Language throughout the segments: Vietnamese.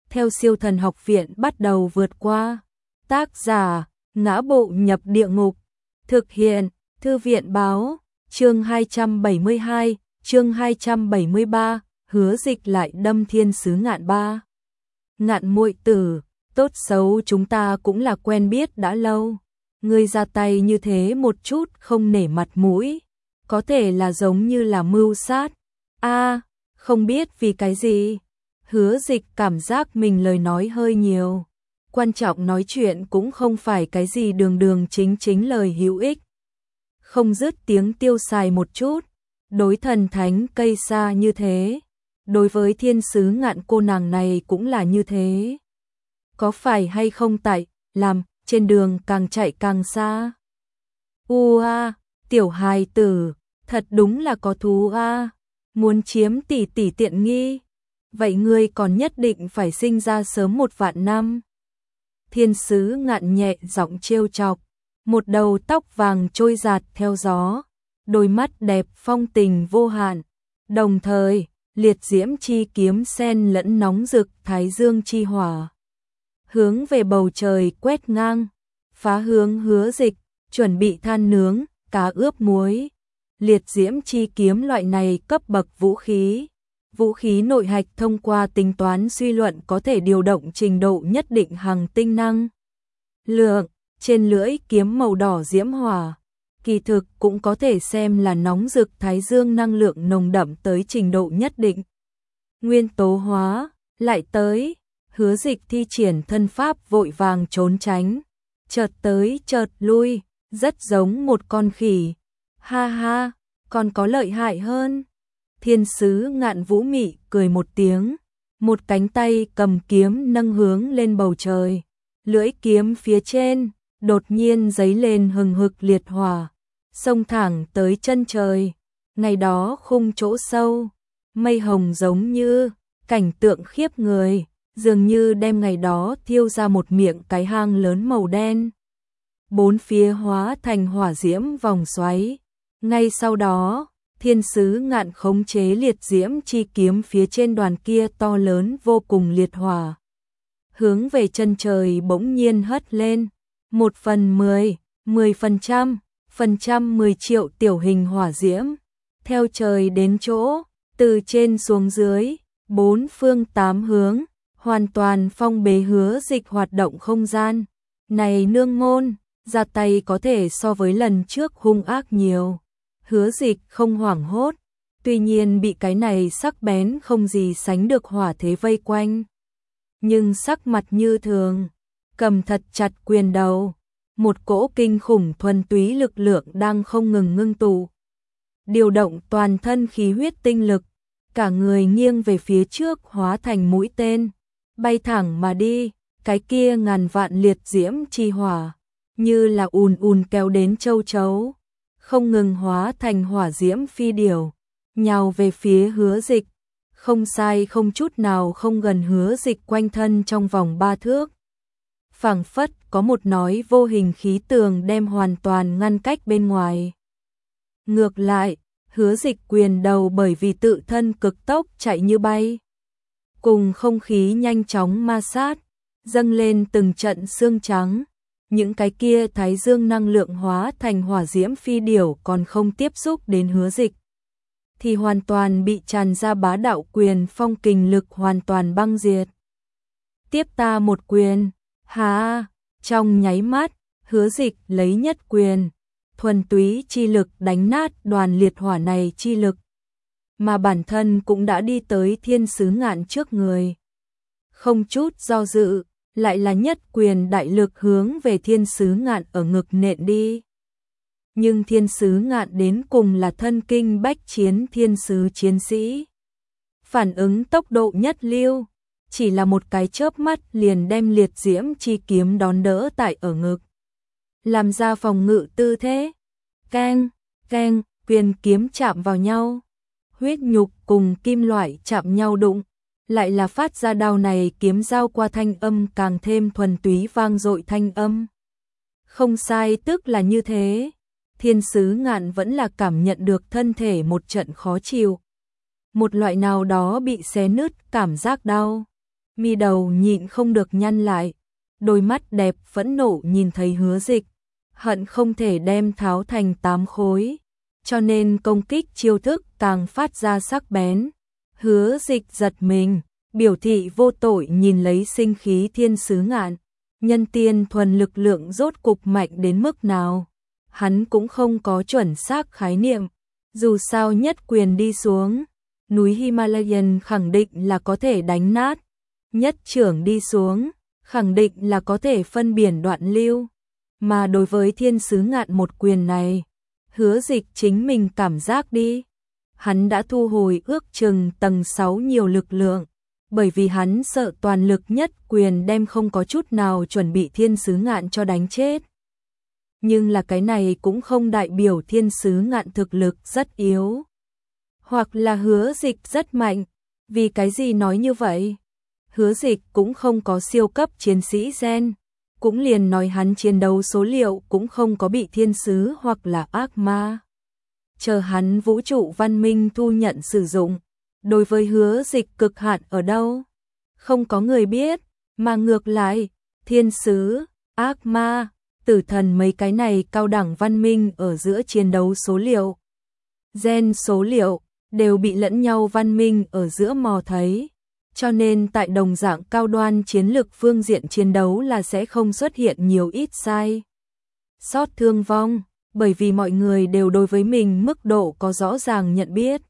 theo Siêu Thần Học Viện bắt đầu vượt qua. Tác giả: Ngã Bộ Nhập Địa Ngục. Thực hiện: Thư viện báo. Chương 272, chương 273, Hứa Dịch lại đâm Thiên Sứ Ngạn ba. Ngạn muội tử, tốt xấu chúng ta cũng là quen biết đã lâu. Ngươi ra tay như thế một chút không nể mặt mũi, có thể là giống như là mưu sát. Không biết vì cái gì. Hứa Dịch cảm giác mình lời nói hơi nhiều. Quan trọng nói chuyện cũng không phải cái gì đường đường chính chính lời hữu ích. Không dứt tiếng tiêu xài một chút. Đối thần thánh cây xa như thế, đối với Thiên Sứ Ngạn cô nàng này cũng là như thế. Có phải hay không tại làm trên đường càng chạy càng xa? Tiểu hài tử, thật đúng là có thú muốn chiếm tỷ tỷ tiện nghi. Vậy ngươi còn nhất định phải sinh ra sớm 1.000.000 năm. Thiên Sứ Ngạn nhẹ giọng trêu chọc, một đầu tóc vàng trôi dạt theo gió, đôi mắt đẹp phong tình vô hạn, đồng thời liệt diễm chi kiếm xen lẫn nóng rực thái dương chi hỏa, hướng về bầu trời quét ngang, phá hướng Hứa Dịch, chuẩn bị than nướng, cá ướp muối. Liệt diễm chi kiếm loại này cấp bậc vũ khí nội hạch thông qua tính toán suy luận có thể điều động trình độ nhất định hàng tinh năng lượng. Trên lưỡi kiếm màu đỏ diễm hỏa, kỳ thực cũng có thể xem là nóng rực thái dương năng lượng nồng đậm tới trình độ nhất định. Nguyên tố hóa, lại tới. Hứa Dịch thi triển thân pháp vội vàng trốn tránh, chợt tới chợt lui, rất giống một con khỉ. Ha ha, còn có lợi hại hơn. Thiên Sứ Ngạn vũ mị cười một tiếng, một cánh tay cầm kiếm nâng hướng lên bầu trời, lưỡi kiếm phía trên đột nhiên giấy lên hừng hực liệt hỏa, xông thẳng tới chân trời. Ngày đó khung chỗ sâu, mây hồng giống như cảnh tượng khiếp người, dường như đem ngày đó thiêu ra một miệng cái hang lớn màu đen. Bốn phía hóa thành hỏa diễm vòng xoáy. Ngay sau đó, Thiên Sứ Ngạn khống chế liệt diễm chi kiếm phía trên đoàn kia to lớn vô cùng liệt hỏa, hướng về chân trời bỗng nhiên hất lên. 1/10, 10%, 10 triệu tiểu hình hỏa diễm, theo trời đến chỗ, từ trên xuống dưới, bốn phương tám hướng, hoàn toàn phong bế Hứa Dịch hoạt động không gian. Này nương môn, ra tay có thể so với lần trước hung ác nhiều. Hứa Dịch không hoảng hốt, tuy nhiên bị cái này sắc bén không gì sánh được hỏa thế vây quanh, nhưng sắc mặt như thường, cầm thật chặt quyền đầu. Một cỗ kinh khủng thuần túy lực lượng đang không ngừng ngưng tụ, điều động toàn thân khí huyết tinh lực, cả người nghiêng về phía trước hóa thành mũi tên, bay thẳng mà đi. Cái kia ngàn vạn liệt diễm chi hỏa, như là ùn ùn kéo đến châu chấu, không ngừng hóa thành hỏa diễm phi điểu, nhào về phía Hứa Dịch. Không sai không chút nào không gần Hứa Dịch quanh thân trong vòng 3 thước. Phảng phất có một nói vô hình khí tường đem hoàn toàn ngăn cách bên ngoài. Ngược lại, Hứa Dịch quyền đầu bởi vì tự thân cực tốc chạy như bay, cùng không khí nhanh chóng ma sát, dâng lên từng trận xương trắng. Những cái kia thái dương năng lượng hóa thành hỏa diễm phi điểu còn không tiếp xúc đến Hứa Dịch, thì hoàn toàn bị tràn ra bá đạo quyền phong kình lực hoàn toàn băng diệt. Tiếp ta một quyền. Trong nháy mắt, Hứa Dịch lấy nhất quyền, thuần túy chi lực đánh nát đoàn liệt hỏa này chi lực, mà bản thân cũng đã đi tới Thiên Sứ Ngạn trước người. Không chút do dự, lại là nhất quyền đại lực hướng về Thiên Sứ Ngạn ở ngực nện đi. Nhưng Thiên Sứ Ngạn đến cùng là thân kinh bách chiến thiên sứ chiến sĩ, phản ứng tốc độ nhất lưu, chỉ là một cái chớp mắt liền đem liệt diễm chi kiếm đón đỡ tại ở ngực, làm ra phòng ngự tư thế. Keng, keng, quyền kiếm chạm vào nhau, huyết nhục cùng kim loại chạm nhau đụng, lại là phát ra đao này kiếm giao qua thanh âm càng thêm thuần túy vang dội thanh âm. Không sai, tức là như thế. Thiên Sứ Ngạn vẫn là cảm nhận được thân thể một trận khó chịu, một loại nào đó bị xé nứt cảm giác đau. Mi đầu nhịn không được nhăn lại, đôi mắt đẹp phẫn nộ nhìn thấy Hứa Dịch, hận không thể đem tháo thành 8 khối, cho nên công kích chiêu thức càng phát ra sắc bén. Hứa Dịch giật mình, biểu thị vô tội nhìn lấy sinh khí Thiên Sứ Ngạn, nhân tiên thuần lực lượng rốt cục mạnh đến mức nào, hắn cũng không có chuẩn xác khái niệm, dù sao nhất quyền đi xuống, núi Himalayan khẳng định là có thể đánh nát, nhất trưởng đi xuống, khẳng định là có thể phân biển đoạn lưu, mà đối với Thiên Sứ Ngạn một quyền này, Hứa Dịch chính mình cảm giác đi, hắn đã thu hồi ước chừng tầng 6 nhiều lực lượng, bởi vì hắn sợ toàn lực nhất quyền đem không có chút nào chuẩn bị Thiên Sứ Ngạn cho đánh chết. Nhưng là cái này cũng không đại biểu Thiên Sứ Ngạn thực lực rất yếu, hoặc là Hứa Dịch rất mạnh. Vì cái gì nói như vậy? Hứa Dịch cũng không có siêu cấp chiến sĩ gen, cũng liền nói hắn chiến đấu số liệu cũng không có bị thiên sứ hoặc là ác ma. Chờ hắn vũ trụ văn minh thu nhận sử dụng, đối với Hứa Dịch cực hạn ở đâu? Không có người biết, mà ngược lại, thiên sứ, ác ma, tử thần mấy cái này cao đẳng văn minh ở giữa chiến đấu số liệu, gen số liệu, đều bị lẫn nhau văn minh ở giữa mò thấy. Cho nên tại đồng dạng cao đoan chiến lực phương diện chiến đấu là sẽ không xuất hiện nhiều ít sai sót thương vong, bởi vì mọi người đều đối với mình mức độ có rõ ràng nhận biết.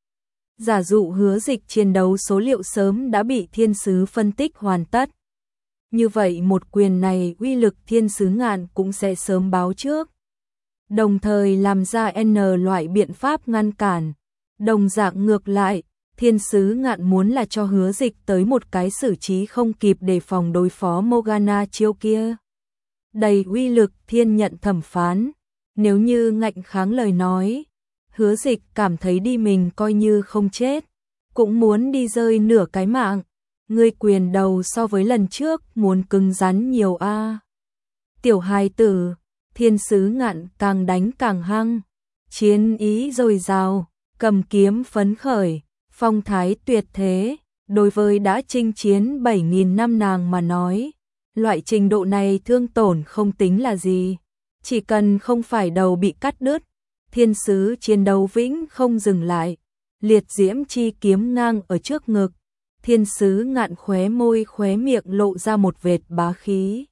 Giả dụ Hứa Dịch chiến đấu số liệu sớm đã bị thiên sứ phân tích hoàn tất. Như vậy một quyền này uy lực Thiên Sứ Ngạn cũng sẽ sớm báo trước, đồng thời làm ra N loại biện pháp ngăn cản. Đồng dạng ngược lại, Thiên Sứ Ngạn muốn là cho Hứa Dịch tới một cái xử trí không kịp để phòng đối phó Morgana chiêu kia. Đầy uy lực thiên nhận thẩm phán, nếu như ngạnh kháng lời nói, Hứa Dịch cảm thấy đi mình coi như không chết, cũng muốn đi rơi nửa cái mạng. Ngươi quyền đầu so với lần trước muốn cứng rắn nhiều a. Tiểu hài tử, Thiên Sứ Ngạn càng đánh càng hăng, chiến ý dồi dào, cầm kiếm phấn khởi, phong thái tuyệt thế. Đối với đã chinh chiến 7.000 năm nàng mà nói, loại trình độ này thương tổn không tính là gì, chỉ cần không phải đầu bị cắt đứt, thiên sứ chiến đấu vĩnh không dừng lại. Liệt diễm chi kiếm ngang ở trước ngực, Thiên Sứ Ngạn khóe miệng lộ ra một vệt bá khí,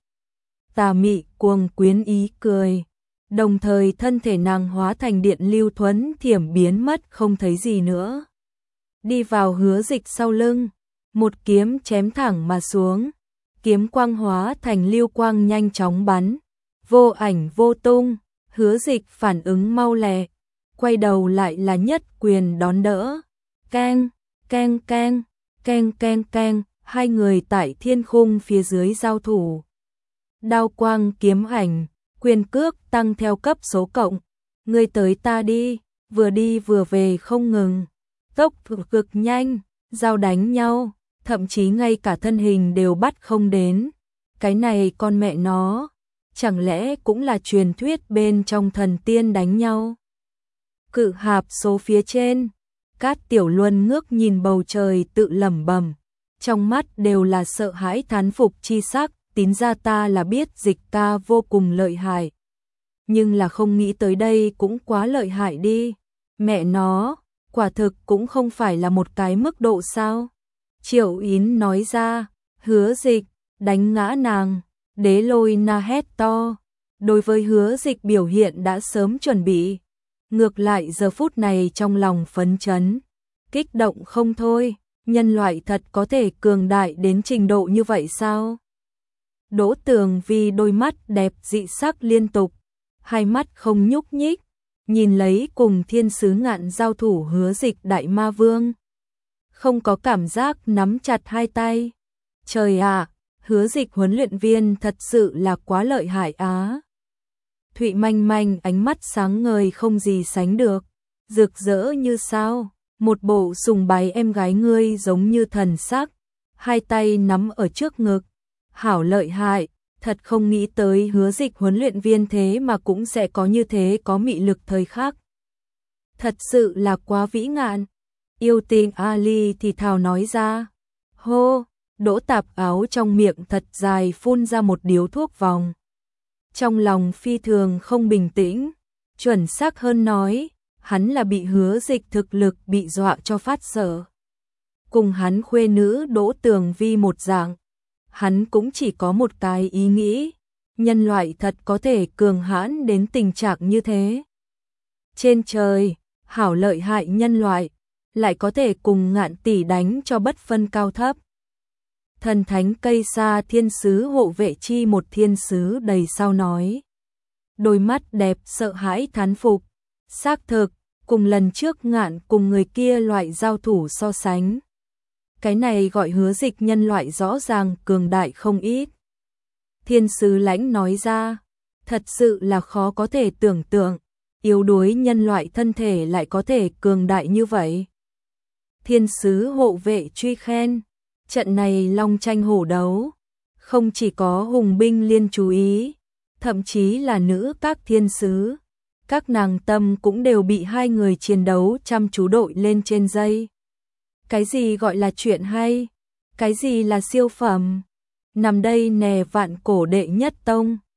tà mị cuồng quyến ý cười, đồng thời thân thể nàng hóa thành điện lưu thuấn thiểm biến mất không thấy gì nữa. Đi vào Hứa Dịch sau lưng, một kiếm chém thẳng mà xuống, kiếm quang hóa thành lưu quang nhanh chóng bắn, vô ảnh vô tung. Hứa Dịch phản ứng mau lẹ, quay đầu lại là nhất quyền đón đỡ, keng, keng keng, keng keng keng, hai người tại thiên khung phía dưới giao thủ. Đao quang kiếm ảnh, quyền cước tăng theo cấp số cộng, ngươi tới ta đi vừa về không ngừng, tốc độ cực nhanh, giao đánh nhau, thậm chí ngay cả thân hình đều bắt không đến. Cái này con mẹ nó, chẳng lẽ cũng là truyền thuyết bên trong thần tiên đánh nhau? Cự hạp số phía trên, Cát Tiểu Luân ngước nhìn bầu trời tự lẩm bẩm, trong mắt đều là sợ hãi thán phục chi sắc. Tín ra ta là biết Dịch ca vô cùng lợi hại, nhưng là không nghĩ tới đây cũng quá lợi hại đi. Mẹ nó, quả thực cũng không phải là một cái mức độ sao? Triệu Yến nói ra. Hứa Dịch đánh ngã nàng. Đế Lôi Na hét to. Đối với Hứa Dịch biểu hiện đã sớm chuẩn bị, ngược lại giờ phút này trong lòng phấn chấn, kích động không thôi. Nhân loại thật có thể cường đại đến trình độ như vậy sao? Đỗ Tường Vi đôi mắt đẹp dị sắc liên tục, hai mắt không nhúc nhích, nhìn lấy cùng Thiên Sứ Ngạn giao thủ Hứa Dịch đại ma vương, không có cảm giác nắm chặt hai tay. Trời ạ, Hứa Dịch huấn luyện viên thật sự là quá lợi hại á. Thụy Manh Manh ánh mắt sáng ngời không gì sánh được, rực rỡ như sao, một bộ sùng bái em gái ngươi giống như thần sắc, hai tay nắm ở trước ngực. Hảo lợi hại, thật không nghĩ tới Hứa Dịch huấn luyện viên thế mà cũng sẽ có như thế có mị lực thời khắc. Thật sự là quá vĩ ngạn. Yêu Tinh Ali thì thào nói ra. Hô, Đỗ Tạp Áo trong miệng thật dài phun ra một điếu thuốc vòng. Trong lòng phi thường không bình tĩnh, chuẩn xác hơn nói, hắn là bị Hứa Dịch thực lực bị dọa cho phát sợ. Cùng hắn khuê nữ Đỗ Tường Vi một dạng, hắn cũng chỉ có một cái ý nghĩ, nhân loại thật có thể cường hãn đến tình trạng như thế. Trên trời, hảo lợi hại nhân loại, lại có thể cùng Ngạn tỷ đánh cho bất phân cao thấp. Thần thánh cây sa thiên sứ hộ vệ chi một thiên sứ đầy sau nói. Đôi mắt đẹp sợ hãi thán phục, xác thực, cùng lần trước Ngạn cùng người kia loại giao thủ so sánh. Cái này gọi Hứa Dịch nhân loại rõ ràng cường đại không ít. Thiên sứ lãnh nói ra, thật sự là khó có thể tưởng tượng, yếu đuối nhân loại thân thể lại có thể cường đại như vậy. Thiên sứ hộ vệ truy khen, trận này long tranh hổ đấu, không chỉ có hùng binh liên chú ý, thậm chí là nữ các thiên sứ, các nàng tâm cũng đều bị hai người chiến đấu chăm chú đội lên trên dây. Cái gì gọi là chuyện hay? Cái gì là siêu phẩm? Nằm đây nè vạn cổ đệ nhất tông,